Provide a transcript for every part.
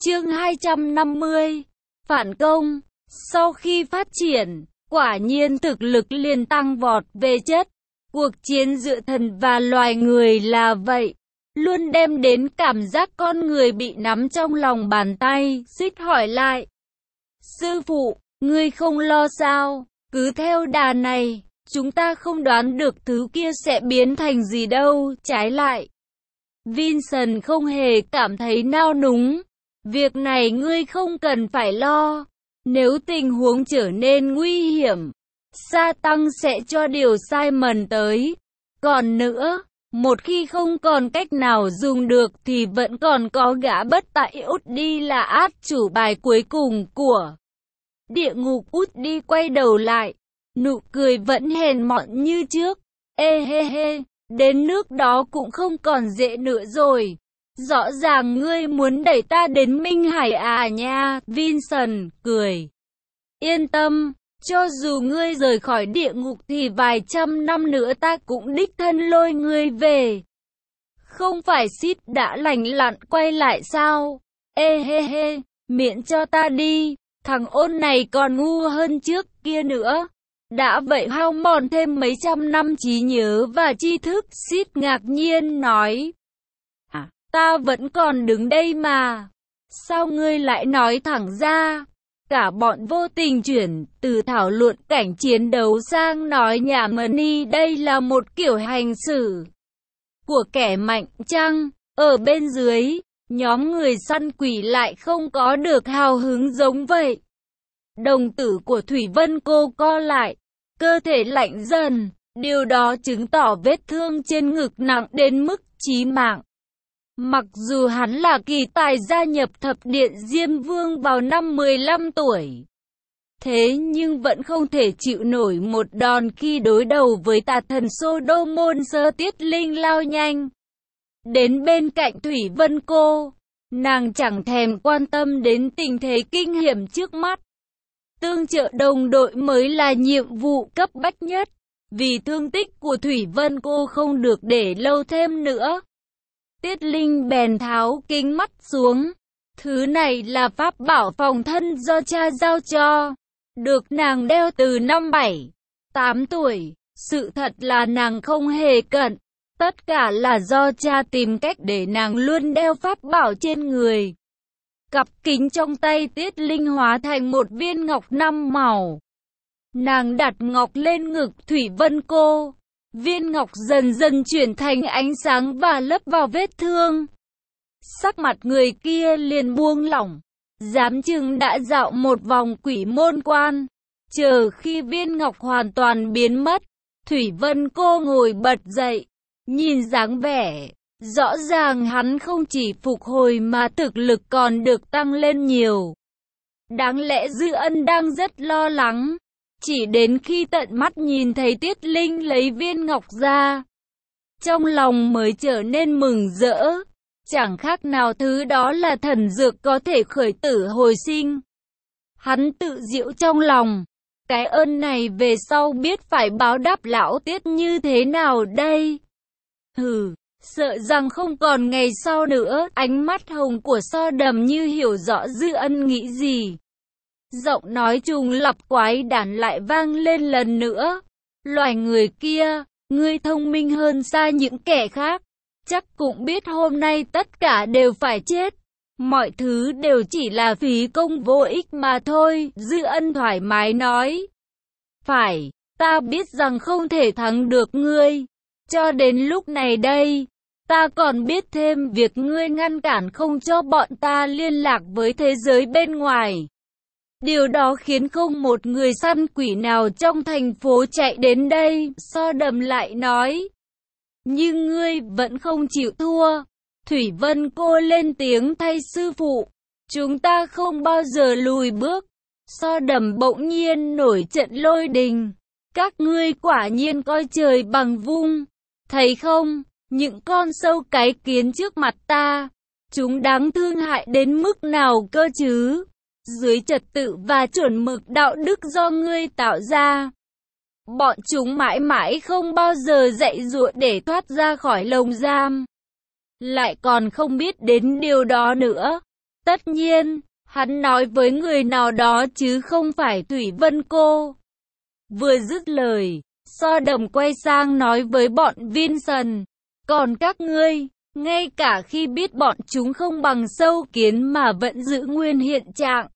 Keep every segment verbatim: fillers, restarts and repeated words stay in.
Chương hai trăm năm mươi. Phản công. Sau khi phát triển, quả nhiên thực lực liền tăng vọt về chất. Cuộc chiến giữa thần và loài người là vậy, luôn đem đến cảm giác con người bị nắm trong lòng bàn tay. Xích hỏi lại: Sư phụ, ngươi không lo sao? Cứ theo đà này, chúng ta không đoán được thứ kia sẽ biến thành gì đâu. Trái lại, Vincent không hề cảm thấy nao núng. Việc này ngươi không cần phải lo. Nếu tình huống trở nên nguy hiểm, Sa Tăng sẽ cho điều Simon tới. Còn nữa, một khi không còn cách nào dùng được thì vẫn còn có gã bất tại Út-đi là át chủ bài cuối cùng của địa ngục. Út-đi quay đầu lại, nụ cười vẫn hèn mọn như trước. Ê hê hê, đến nước đó cũng không còn dễ nữa rồi. Rõ ràng ngươi muốn đẩy ta đến Minh Hải à nha. Vincent cười: Yên tâm, cho dù ngươi rời khỏi địa ngục thì vài trăm năm nữa ta cũng đích thân lôi ngươi về. Không phải Sid đã lành lặn quay lại sao? Ê hê hê, miễn cho ta đi, thằng ôn này còn ngu hơn trước kia nữa. Đã vậy hao mòn thêm mấy trăm năm trí nhớ và tri thức. Sid ngạc nhiên nói: À, ta vẫn còn đứng đây mà. Sao ngươi lại nói thẳng ra? Cả bọn vô tình chuyển từ thảo luận cảnh chiến đấu sang nói nhảm đi. Đây là một kiểu hành xử của kẻ mạnh chăng? Ở bên dưới, nhóm người săn quỷ lại không có được hào hứng giống vậy. Đồng tử của Thủy Vân Cô co lại, cơ thể lạnh dần. Điều đó chứng tỏ vết thương trên ngực nặng đến mức chí mạng. Mặc dù hắn là kỳ tài gia nhập thập điện Diêm Vương vào năm mười lăm tuổi, thế nhưng vẫn không thể chịu nổi một đòn khi đối đầu với tà thần Solomon. Sơ Tiết Linh lao nhanh đến bên cạnh Thủy Vân Cô. Nàng chẳng thèm quan tâm đến tình thế kinh hiểm trước mắt. Tương trợ đồng đội mới là nhiệm vụ cấp bách nhất. Vì thương tích của Thủy Vân Cô không được để lâu thêm nữa, Tiết Linh bèn tháo kính mắt xuống. Thứ này là pháp bảo phòng thân do cha giao cho, được nàng đeo từ năm bảy, tám tuổi. Sự thật là nàng không hề cận. Tất cả là do cha tìm cách để nàng luôn đeo pháp bảo trên người. Cặp kính trong tay Tiết Linh hóa thành một viên ngọc năm màu. Nàng đặt ngọc lên ngực Thủy Vân Cô. Viên ngọc dần dần chuyển thành ánh sáng và lấp vào vết thương. Sắc mặt người kia liền buông lỏng. Giám chừng đã dạo một vòng quỷ môn quan. Chờ khi viên ngọc hoàn toàn biến mất, Thủy Vân Cô ngồi bật dậy. Nhìn dáng vẻ, rõ ràng hắn không chỉ phục hồi mà thực lực còn được tăng lên nhiều. Đáng lẽ Dư Ân đang rất lo lắng. Chỉ đến khi tận mắt nhìn thấy Tiết Linh lấy viên ngọc ra, trong lòng mới trở nên mừng rỡ. Chẳng khác nào thứ đó là thần dược có thể khởi tử hồi sinh. Hắn tự giễu trong lòng, cái ơn này về sau biết phải báo đáp lão Tiết như thế nào đây? Hừ, sợ rằng không còn ngày sau nữa. Ánh mắt hồng của So Đầm như hiểu rõ Dư Ân nghĩ gì. Giọng nói trùng lặp quái đản lại vang lên lần nữa. Loài người kia, ngươi thông minh hơn xa những kẻ khác. Chắc cũng biết hôm nay tất cả đều phải chết. Mọi thứ đều chỉ là phí công vô ích mà thôi. Dư Ân thoải mái nói. Phải, ta biết rằng không thể thắng được ngươi. Cho đến lúc này đây, ta còn biết thêm việc ngươi ngăn cản không cho bọn ta liên lạc với thế giới bên ngoài. Điều đó khiến không một người săn quỷ nào trong thành phố chạy đến đây. So Đầm lại nói. Nhưng ngươi vẫn không chịu thua. Thủy Vân Cô lên tiếng thay sư phụ. Chúng ta không bao giờ lùi bước. So Đầm bỗng nhiên nổi trận lôi đình. Các ngươi quả nhiên coi trời bằng vung. Thấy không, những con sâu cái kiến trước mặt ta, chúng đáng thương hại đến mức nào cơ chứ? Dưới trật tự và chuẩn mực đạo đức do ngươi tạo ra, bọn chúng mãi mãi không bao giờ dạy dỗ để thoát ra khỏi lồng giam. Lại còn không biết đến điều đó nữa. Tất nhiên, hắn nói với người nào đó chứ không phải Thủy Vân cô. Vừa dứt lời, Sodom quay sang nói với bọn Vincent, còn các ngươi, ngay cả khi biết bọn chúng không bằng sâu kiến mà vẫn giữ nguyên hiện trạng,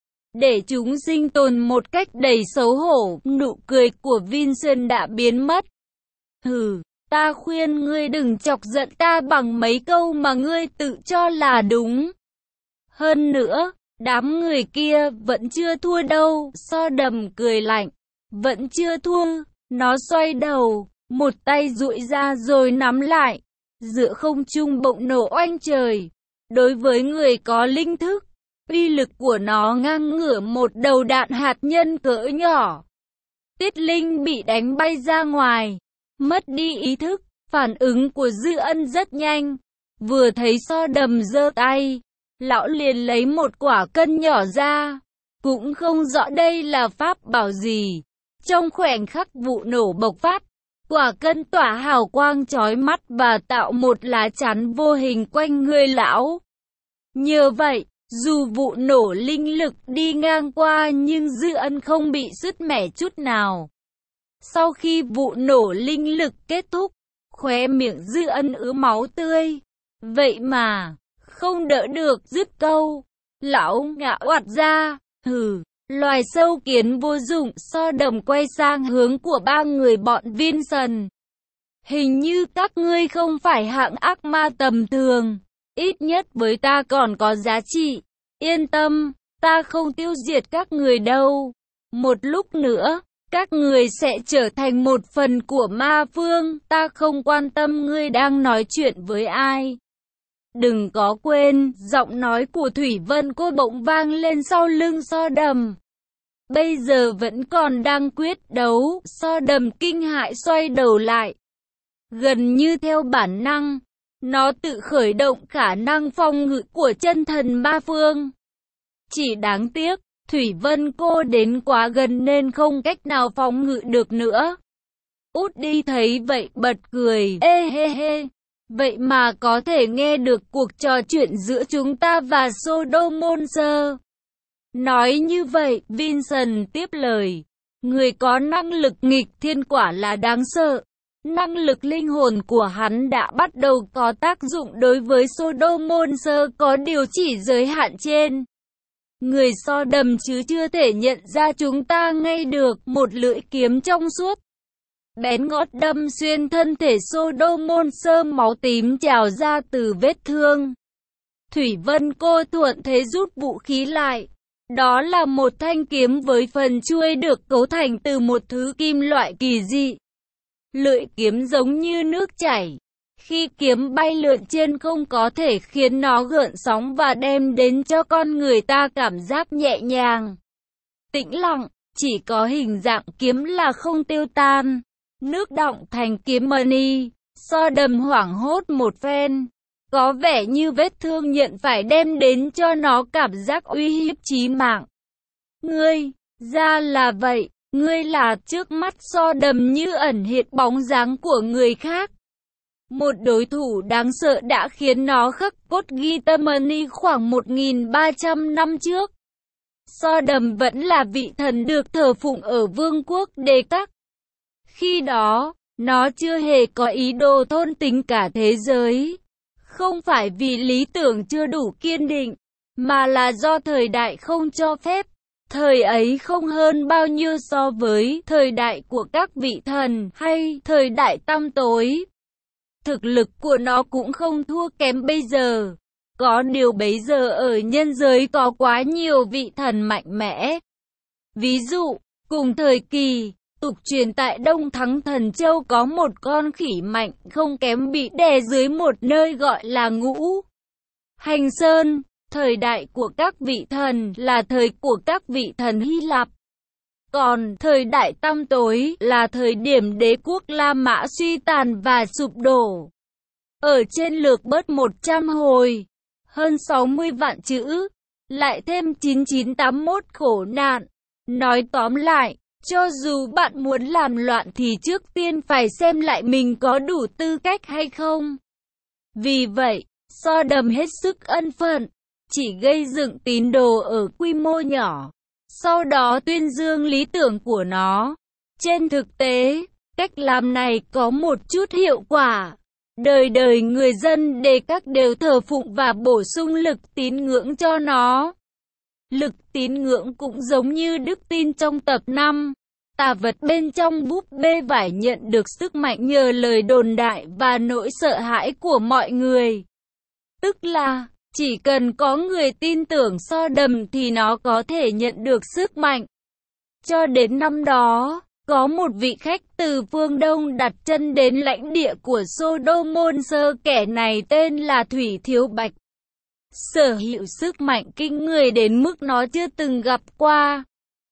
để chúng sinh tồn một cách đầy xấu hổ, nụ cười của Vincent đã biến mất. Hừ, ta khuyên ngươi đừng chọc giận ta bằng mấy câu mà ngươi tự cho là đúng. Hơn nữa, đám người kia vẫn chưa thua đâu. Sodom cười lạnh, vẫn chưa thua. Nó xoay đầu, một tay duỗi ra rồi nắm lại, giữa không trung bỗng nổ oanh trời. Đối với người có linh thức, uy lực của nó ngang ngửa một đầu đạn hạt nhân cỡ nhỏ. Tiết Linh bị đánh bay ra ngoài, mất đi ý thức. Phản ứng của Dư Ân rất nhanh, vừa thấy Sodom giơ tay, lão liền lấy một quả cân nhỏ ra, cũng không rõ đây là pháp bảo gì. Trong khoảnh khắc vụ nổ bộc phát, quả cân tỏa hào quang chói mắt và tạo một lá chắn vô hình quanh người lão. Nhờ vậy, dù vụ nổ linh lực đi ngang qua nhưng Dư Ân không bị sứt mẻ chút nào. Sau khi vụ nổ linh lực kết thúc, khóe miệng Dư Ân ứa máu tươi. Vậy mà, không đỡ được dứt câu, lão ngã oạt ra, hừ, loài sâu kiến vô dụng. Sodom quay sang hướng của ba người bọn Vincent. Hình như các ngươi không phải hạng ác ma tầm thường, ít nhất với ta còn có giá trị. Yên tâm, ta không tiêu diệt các người đâu. Một lúc nữa, các người sẽ trở thành một phần của ma vương. Ta không quan tâm ngươi đang nói chuyện với ai. Đừng có quên, giọng nói của Thủy Vân cô bỗng vang lên sau lưng Sodom. Bây giờ vẫn còn đang quyết đấu. Sodom kinh hãi xoay đầu lại. Gần như theo bản năng, nó tự khởi động khả năng phòng ngự của chân thần ma vương. Chỉ đáng tiếc, Thủy Vân cô đến quá gần nên không cách nào phòng ngự được nữa. Út đi thấy vậy bật cười, ê hê hê. Vậy mà có thể nghe được cuộc trò chuyện giữa chúng ta và Sodomonster. Nói như vậy, Vincent tiếp lời. Người có năng lực nghịch thiên quả là đáng sợ. Năng lực linh hồn của hắn đã bắt đầu có tác dụng đối với Sodomonster, có điều chỉ giới hạn trên người Sodom chứ chưa thể nhận ra chúng ta ngay được. Một lưỡi kiếm trong suốt bén ngót đâm xuyên thân thể Sodomonster, máu tím trào ra từ vết thương. Thủy Vân cô thuận thế rút vũ khí lại. Đó là một thanh kiếm với phần chuôi được cấu thành từ một thứ kim loại kỳ dị. Lưỡi kiếm giống như nước chảy. Khi kiếm bay lượn trên không có thể khiến nó gợn sóng và đem đến cho con người ta cảm giác nhẹ nhàng, tĩnh lặng. Chỉ có hình dạng kiếm là không tiêu tan, nước đọng thành kiếm money. Sodom hoảng hốt một phen. Có vẻ như vết thương nhận phải đem đến cho nó cảm giác uy hiếp chí mạng. Ngươi, ra là vậy, ngươi là. Trước mắt Sodom như ẩn hiện bóng dáng của người khác. Một đối thủ đáng sợ đã khiến nó khắc cốt ghi tâm money khoảng một nghìn ba trăm năm trước. Sodom vẫn là vị thần được thờ phụng ở vương quốc Đề Các. Khi đó, nó chưa hề có ý đồ thôn tính cả thế giới. Không phải vì lý tưởng chưa đủ kiên định, mà là do thời đại không cho phép. Thời ấy không hơn bao nhiêu so với thời đại của các vị thần hay thời đại tăm tối. Thực lực của nó cũng không thua kém bây giờ. Có điều bấy giờ ở nhân giới có quá nhiều vị thần mạnh mẽ. Ví dụ, cùng thời kỳ, tục truyền tại Đông Thắng Thần Châu có một con khỉ mạnh không kém bị đè dưới một nơi gọi là Ngũ Hành Sơn. Thời đại của các vị thần là thời của các vị thần Hy Lạp. Còn thời đại tăm tối là thời điểm đế quốc La Mã suy tàn và sụp đổ. Ở trên lược bớt một trăm hồi, hơn sáu mươi vạn chữ, lại thêm chín chín tám mốt khổ nạn. Nói tóm lại, cho dù bạn muốn làm loạn thì trước tiên phải xem lại mình có đủ tư cách hay không. Vì vậy, Sodom hết sức ân phận, chỉ gây dựng tín đồ ở quy mô nhỏ, sau đó tuyên dương lý tưởng của nó. Trên thực tế, cách làm này có một chút hiệu quả. Đời đời người dân Đề Các đều thờ phụng và bổ sung lực tín ngưỡng cho nó. Lực tín ngưỡng cũng giống như đức tin trong tập năm. Tà vật bên trong búp bê vải nhận được sức mạnh nhờ lời đồn đại và nỗi sợ hãi của mọi người. Tức là, chỉ cần có người tin tưởng Sodom thì nó có thể nhận được sức mạnh. Cho đến năm đó, có một vị khách từ phương Đông đặt chân đến lãnh địa của Sodomon-sơ, kẻ này tên là Thủy Thiếu Bạch. Sở hữu sức mạnh kinh người đến mức nó chưa từng gặp qua.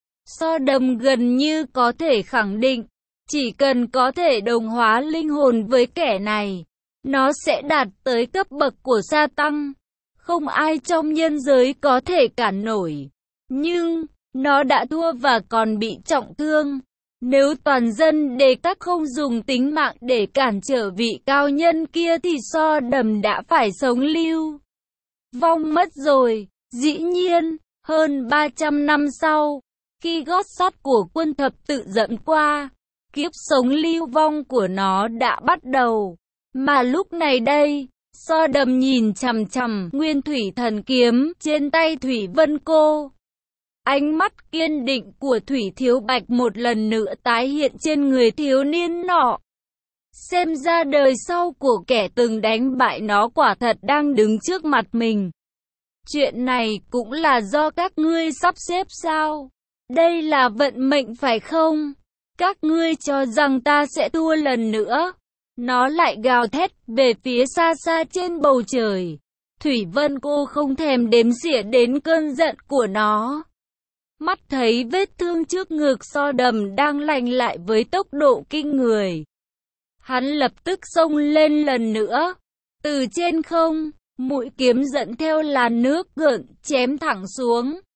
Sodom gần như có thể khẳng định, chỉ cần có thể đồng hóa linh hồn với kẻ này, nó sẽ đạt tới cấp bậc của sa tăng. Không ai trong nhân giới có thể cản nổi. Nhưng, nó đã thua và còn bị trọng thương. Nếu toàn dân Đề Các không dùng tính mạng để cản trở vị cao nhân kia thì Sodom đã phải sống lưu vong mất rồi. Dĩ nhiên, hơn ba trăm năm sau, khi gót sắt của quân thập tự dẫn qua, kiếp sống lưu vong của nó đã bắt đầu. Mà lúc này đây, Sodom nhìn chằm chằm Nguyên Thủy Thần Kiếm trên tay Thủy Vân Cô. Ánh mắt kiên định của Thủy Thiếu Bạch một lần nữa tái hiện trên người thiếu niên nọ. Xem ra đời sau của kẻ từng đánh bại nó quả thật đang đứng trước mặt mình. Chuyện này cũng là do các ngươi sắp xếp sao? Đây là vận mệnh phải không? Các ngươi cho rằng ta sẽ thua lần nữa. Nó lại gào thét về phía xa xa trên bầu trời. Thủy Vân Cô không thèm đếm xỉa đến cơn giận của nó. Mắt thấy vết thương trước ngực Sodom đang lành lại với tốc độ kinh người. Hắn lập tức xông lên lần nữa. Từ trên không, mũi kiếm dẫn theo làn nước gợn chém thẳng xuống.